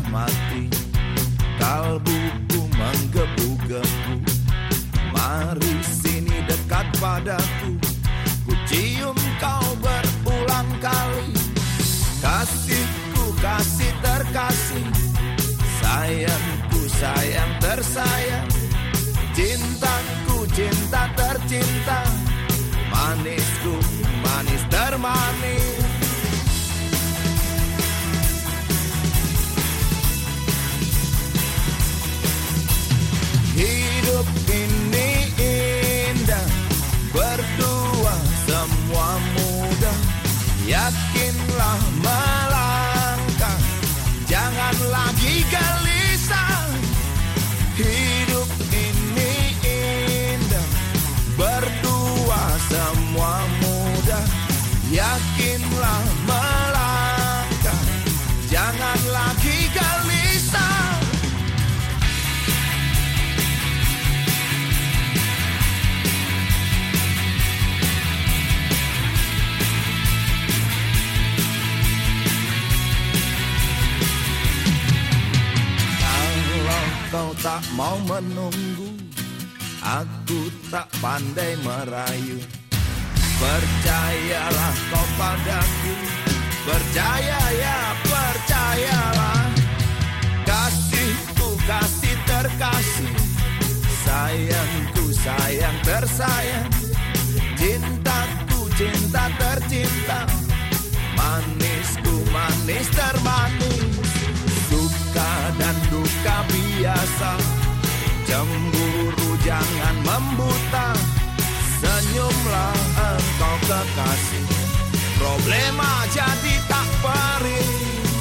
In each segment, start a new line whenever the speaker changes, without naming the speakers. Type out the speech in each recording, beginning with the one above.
mati, kalbuku menggebu-gebu. Mari sini dekat padaku, ku cium kau berulang kali. Kasihku, kasih terkasih, sayangku, sayang tersayang. Cintaku, cinta tercinta, manisku, manis termanis. Hidup ini indah, berdua semua mudah. Yakinlah melangkah, jangan lagi gelisah. Hidup ini indah, berdua semua mudah. Yakinlah melangkah, jangan lagi gelisah. Kau tak mau menunggu, aku tak pandai merayu. Percayalah kau padaku, percaya ya percayalah. Kasihku, kasih terkasih, sayangku, sayang tersayang. Cintaku, cinta tercinta, manisku, manis termanis. Suka dan duka biasa, cemburu jangan membuta. Senyumlah engkau kekasih, problema jadi tak perih.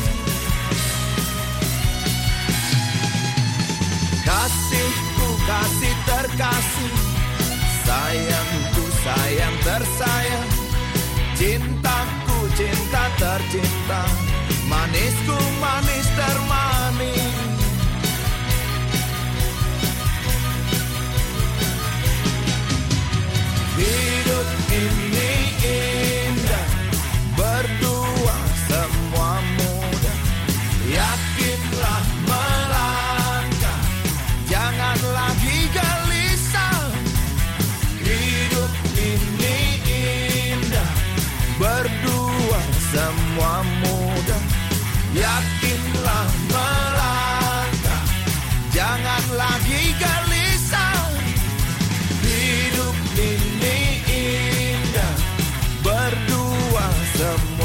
Kasihku, kasih terkasih, sayangku, sayang tersayang. Cintaku, cinta tercinta, manisku, manis termanis. Hidup ini indah, berdua semua mudah. Yakinlah melangkah, jangan lagi gelisah. Hidup ini indah, berdua semua mudah. Yakinlah melangkah, jangan lagi gelisah. Hidup ini indah, berdua semua